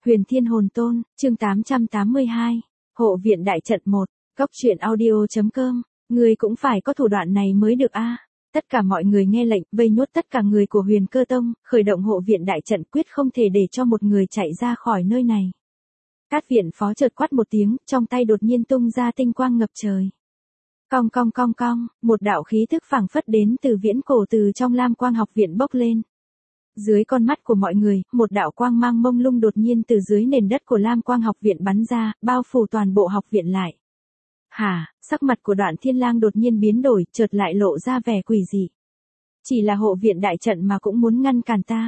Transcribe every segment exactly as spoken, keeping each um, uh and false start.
Huyền Thiên Hồn Tôn, chương tám trăm tám mươi hai. Hộ viện đại trận một. Góc truyện audio.com. Người cũng phải có thủ đoạn này mới được a. Tất cả mọi người nghe lệnh, vây nhốt tất cả người của Huyền Cơ Tông, khởi động hộ viện đại trận, quyết không thể để cho một người chạy ra khỏi nơi này. Cát viện phó chợt quát một tiếng, trong tay đột nhiên tung ra tinh quang ngập trời. Cong cong cong cong, một đạo khí thức phảng phất đến từ viễn cổ từ trong Lam Quang học viện bốc lên. Dưới con mắt của mọi người, một đạo quang mang mông lung đột nhiên từ dưới nền đất của Lam Quang học viện bắn ra, bao phủ toàn bộ học viện lại. Hả, sắc mặt của Đoạn Thiên Lang đột nhiên biến đổi, chợt lại lộ ra vẻ quỷ dị. Chỉ là hộ viện đại trận mà cũng muốn ngăn cản ta.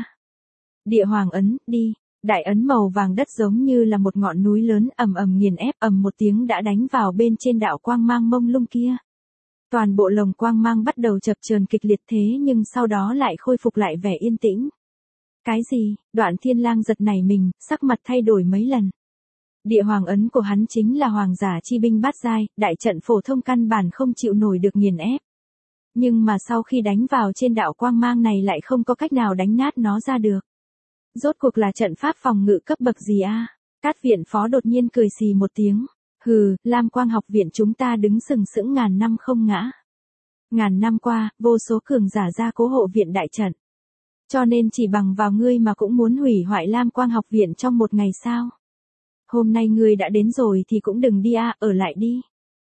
Địa Hoàng ấn, đi. Đại ấn màu vàng đất giống như là một ngọn núi lớn, ầm ầm nghiền ép, ầm một tiếng đã đánh vào bên trên đạo quang mang mông lung kia. Toàn bộ lồng quang mang bắt đầu chập chờn kịch liệt thế nhưng sau đó lại khôi phục lại vẻ yên tĩnh. Cái gì? Đoạn Thiên Lang giật nảy mình, sắc mặt thay đổi mấy lần. Địa Hoàng ấn của hắn chính là hoàng giả chi binh bát giai, đại trận phổ thông căn bản không chịu nổi được nghiền ép. Nhưng mà sau khi đánh vào trên đạo quang mang này lại không có cách nào đánh nát nó ra được. Rốt cuộc là trận pháp phòng ngự cấp bậc gì a? Cát viện phó đột nhiên cười xì một tiếng. Hừ, Lam Quang học viện chúng ta đứng sừng sững ngàn năm không ngã. Ngàn năm qua, vô số cường giả ra cố hộ viện đại trận. Cho nên chỉ bằng vào ngươi mà cũng muốn hủy hoại Lam Quang học viện trong một ngày sao? Hôm nay ngươi đã đến rồi thì cũng đừng đi a, ở lại đi.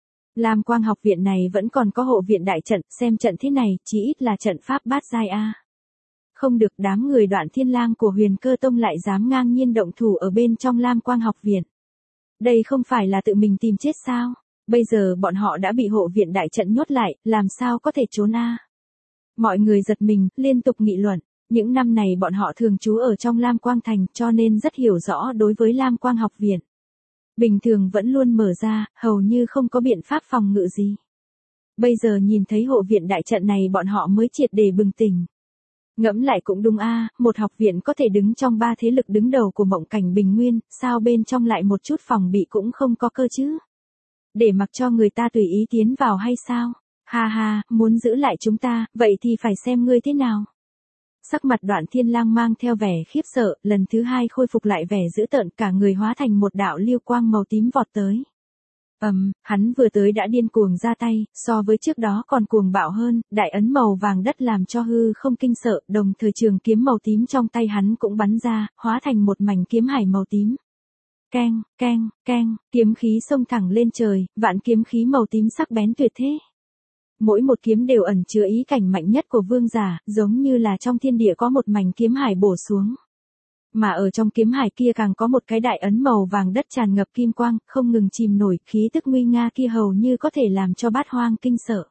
Lam Quang học viện này vẫn còn có hộ viện đại trận, xem trận thế này, chỉ ít là trận pháp bát giai a. Không được, đám người Đoạn Thiên Lang của Huyền Cơ Tông lại dám ngang nhiên động thủ ở bên trong Lam Quang học viện. Đây không phải là tự mình tìm chết sao? Bây giờ bọn họ đã bị hộ viện đại trận nhốt lại, làm sao có thể trốn a? Mọi người giật mình, liên tục nghị luận. Những năm này bọn họ thường trú ở trong Lam Quang Thành cho nên rất hiểu rõ đối với Lam Quang học viện. Bình thường vẫn luôn mở ra, hầu như không có biện pháp phòng ngự gì. Bây giờ nhìn thấy hộ viện đại trận này bọn họ mới triệt để bừng tỉnh. Ngẫm lại cũng đúng a, một học viện có thể đứng trong ba thế lực đứng đầu của mộng cảnh bình nguyên, sao bên trong lại một chút phòng bị cũng không có cơ chứ? Để mặc cho người ta tùy ý tiến vào hay sao? Ha ha, muốn giữ lại chúng ta, vậy thì phải xem ngươi thế nào. Sắc mặt Đoạn Thiên Lang mang theo vẻ khiếp sợ, lần thứ hai khôi phục lại vẻ dữ tợn, cả người hóa thành một đạo lưu quang màu tím vọt tới. Ầm, um, hắn vừa tới đã điên cuồng ra tay, so với trước đó còn cuồng bạo hơn, đại ấn màu vàng đất làm cho hư không kinh sợ, đồng thời trường kiếm màu tím trong tay hắn cũng bắn ra, hóa thành một mảnh kiếm hải màu tím. Keng, keng, keng, kiếm khí xông thẳng lên trời, vạn kiếm khí màu tím sắc bén tuyệt thế. Mỗi một kiếm đều ẩn chứa ý cảnh mạnh nhất của vương giả, giống như là trong thiên địa có một mảnh kiếm hải bổ xuống. Mà ở trong kiếm hải kia càng có một cái đại ấn màu vàng đất tràn ngập kim quang, không ngừng chìm nổi, khí tức nguy nga kia hầu như có thể làm cho bát hoang kinh sợ.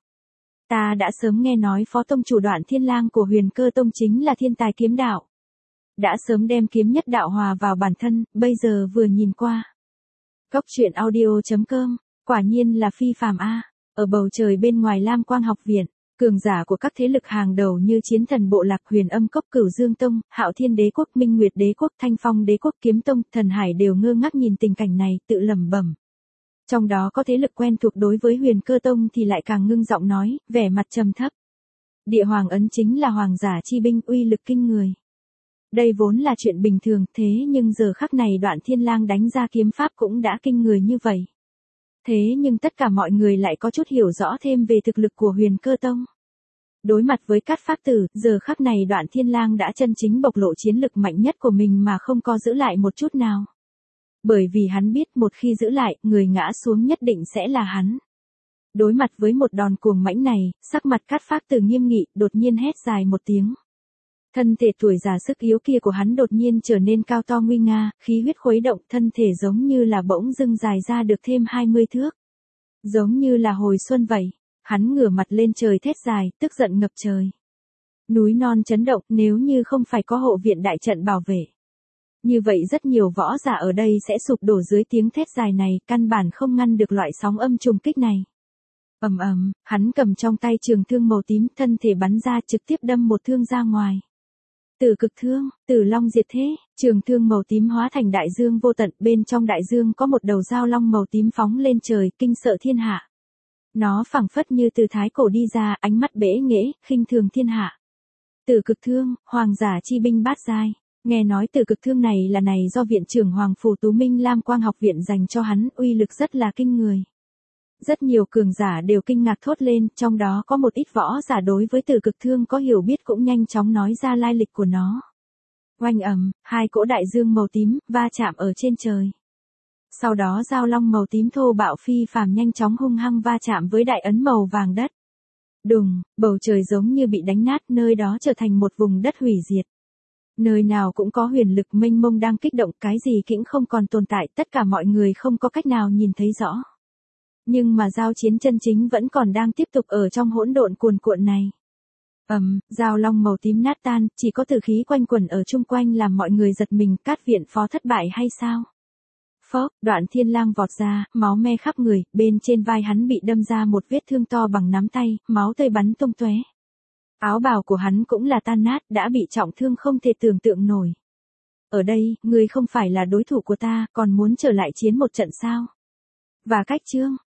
Ta đã sớm nghe nói phó tông chủ Đoạn Thiên Lang của Huyền Cơ Tông chính là thiên tài kiếm đạo. Đã sớm đem kiếm nhất đạo hòa vào bản thân, bây giờ vừa nhìn qua. Góc truyện audio.com, quả nhiên là phi phàm a. Ở bầu trời bên ngoài Lam Quang học viện, cường giả của các thế lực hàng đầu như Chiến Thần Bộ Lạc, Huyền Âm Cốc, Cửu Dương Tông, Hạo Thiên Đế Quốc, Minh Nguyệt Đế Quốc, Thanh Phong Đế Quốc, Kiếm Tông, Thần Hải đều ngơ ngác nhìn tình cảnh này, tự lẩm bẩm. Trong đó có thế lực quen thuộc đối với Huyền Cơ Tông thì lại càng ngưng giọng nói, vẻ mặt trầm thấp. Địa Hoàng ấn chính là hoàng giả chi binh, uy lực kinh người. Đây vốn là chuyện bình thường, thế nhưng giờ khắc này Đoạn Thiên Lang đánh ra kiếm pháp cũng đã kinh người như vậy. Thế nhưng tất cả mọi người lại có chút hiểu rõ thêm về thực lực của Huyền Cơ Tông. Đối mặt với Cát Phác Tử, giờ khắc này Đoạn Thiên Lang đã chân chính bộc lộ chiến lực mạnh nhất của mình mà không có giữ lại một chút nào. Bởi vì hắn biết một khi giữ lại, người ngã xuống nhất định sẽ là hắn. Đối mặt với một đòn cuồng mãnh này, sắc mặt Cát Phác Tử nghiêm nghị, đột nhiên hét dài một tiếng. Thân thể tuổi già sức yếu kia của hắn đột nhiên trở nên cao to nguy nga, khí huyết khuấy động, thân thể giống như là bỗng dưng dài ra được thêm hai mươi thước. Giống như là hồi xuân vậy, hắn ngửa mặt lên trời thét dài, tức giận ngập trời. Núi non chấn động, nếu như không phải có hộ viện đại trận bảo vệ. Như vậy rất nhiều võ giả ở đây sẽ sụp đổ dưới tiếng thét dài này, căn bản không ngăn được loại sóng âm trùng kích này. Ầm ầm, hắn cầm trong tay trường thương màu tím, thân thể bắn ra trực tiếp đâm một thương ra ngoài. Tử cực thương, Tử Long diệt thế, trường thương màu tím hóa thành đại dương vô tận, bên trong đại dương có một đầu dao long màu tím phóng lên trời, kinh sợ thiên hạ. Nó phảng phất như từ thái cổ đi ra, ánh mắt bẽ nghễ, khinh thường thiên hạ. Tử cực thương, hoàng giả chi binh bát giai. Nghe nói từ cực thương này là này do viện trưởng Hoàng Phủ Tú Minh Lam Quang học viện dành cho hắn, uy lực rất là kinh người. Rất nhiều cường giả đều kinh ngạc thốt lên, trong đó có một ít võ giả đối với từ cực thương có hiểu biết cũng nhanh chóng nói ra lai lịch của nó. Oanh ầm, hai cỗ đại dương màu tím, va chạm ở trên trời. Sau đó dao long màu tím thô bạo phi phàm nhanh chóng hung hăng va chạm với đại ấn màu vàng đất. Đùng, bầu trời giống như bị đánh nát, nơi đó trở thành một vùng đất hủy diệt. Nơi nào cũng có huyền lực mênh mông đang kích động, cái gì cũng không còn tồn tại, tất cả mọi người không có cách nào nhìn thấy rõ. Nhưng mà giao chiến chân chính vẫn còn đang tiếp tục ở trong hỗn độn cuồn cuộn này. Ầm, um, dao long màu tím nát tan, chỉ có tử khí quanh quẩn ở chung quanh làm mọi người giật mình, Cát viện phó thất bại hay sao? Phốc, Đoạn Thiên Lang vọt ra, máu me khắp người, bên trên vai hắn bị đâm ra một vết thương to bằng nắm tay, máu tươi bắn tung tóe. Áo bào của hắn cũng là tan nát, đã bị trọng thương không thể tưởng tượng nổi. Ở đây, ngươi không phải là đối thủ của ta, còn muốn trở lại chiến một trận sao? Và cách chương,